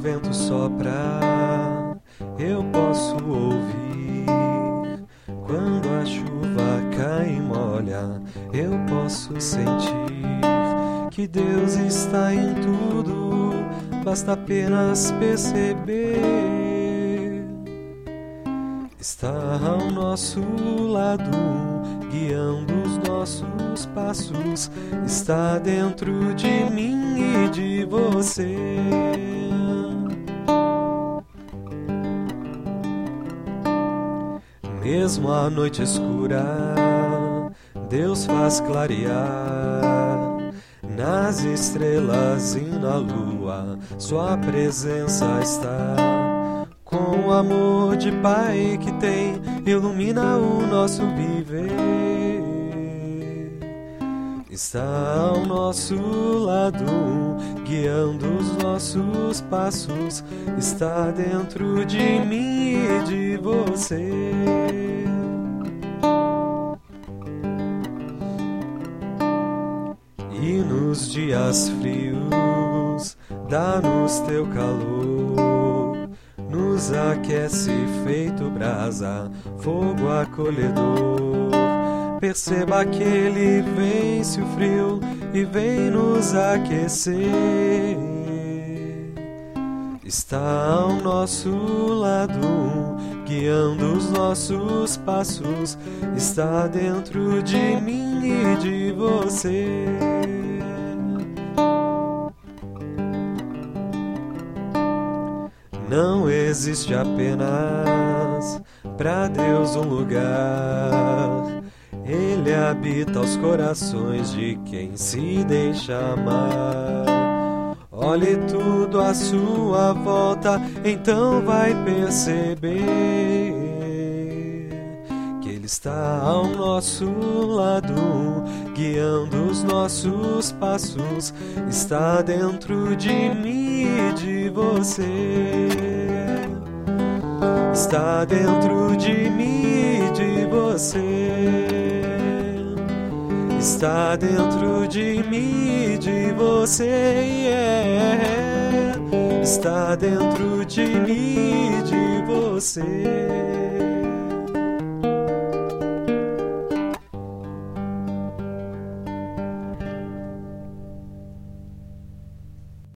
vento sopra, eu posso ouvir. Quando a chuva cai e molha, eu posso sentir que Deus está em tudo, basta apenas perceber. Está ao nosso lado, guiando os nossos passos, está dentro de mim e de você. Mesmo a noite escura, Deus faz clarear. Nas estrelas e na lua, sua presença está. Com o amor de Pai que tem, ilumina o nosso viver. Está ao nosso lado, guiando os nossos passos, está dentro de mim e de você. E nos dias frios, dá-nos teu calor, nos aquece feito brasa, fogo acolhedor. Perceba que Ele vence o frio e vem nos aquecer. Está ao nosso lado, guiando os nossos passos, está dentro de mim e de você. Não existe apenas pra Deus um lugar. Ele habita os corações de quem se deixa amar. Olhe tudo à sua volta, então vai perceber que Ele está ao nosso lado, guiando os nossos passos, está dentro de mim e de você. Está dentro de mim e de você. Está dentro de mim e de você, yeah. Está dentro de mim e de você.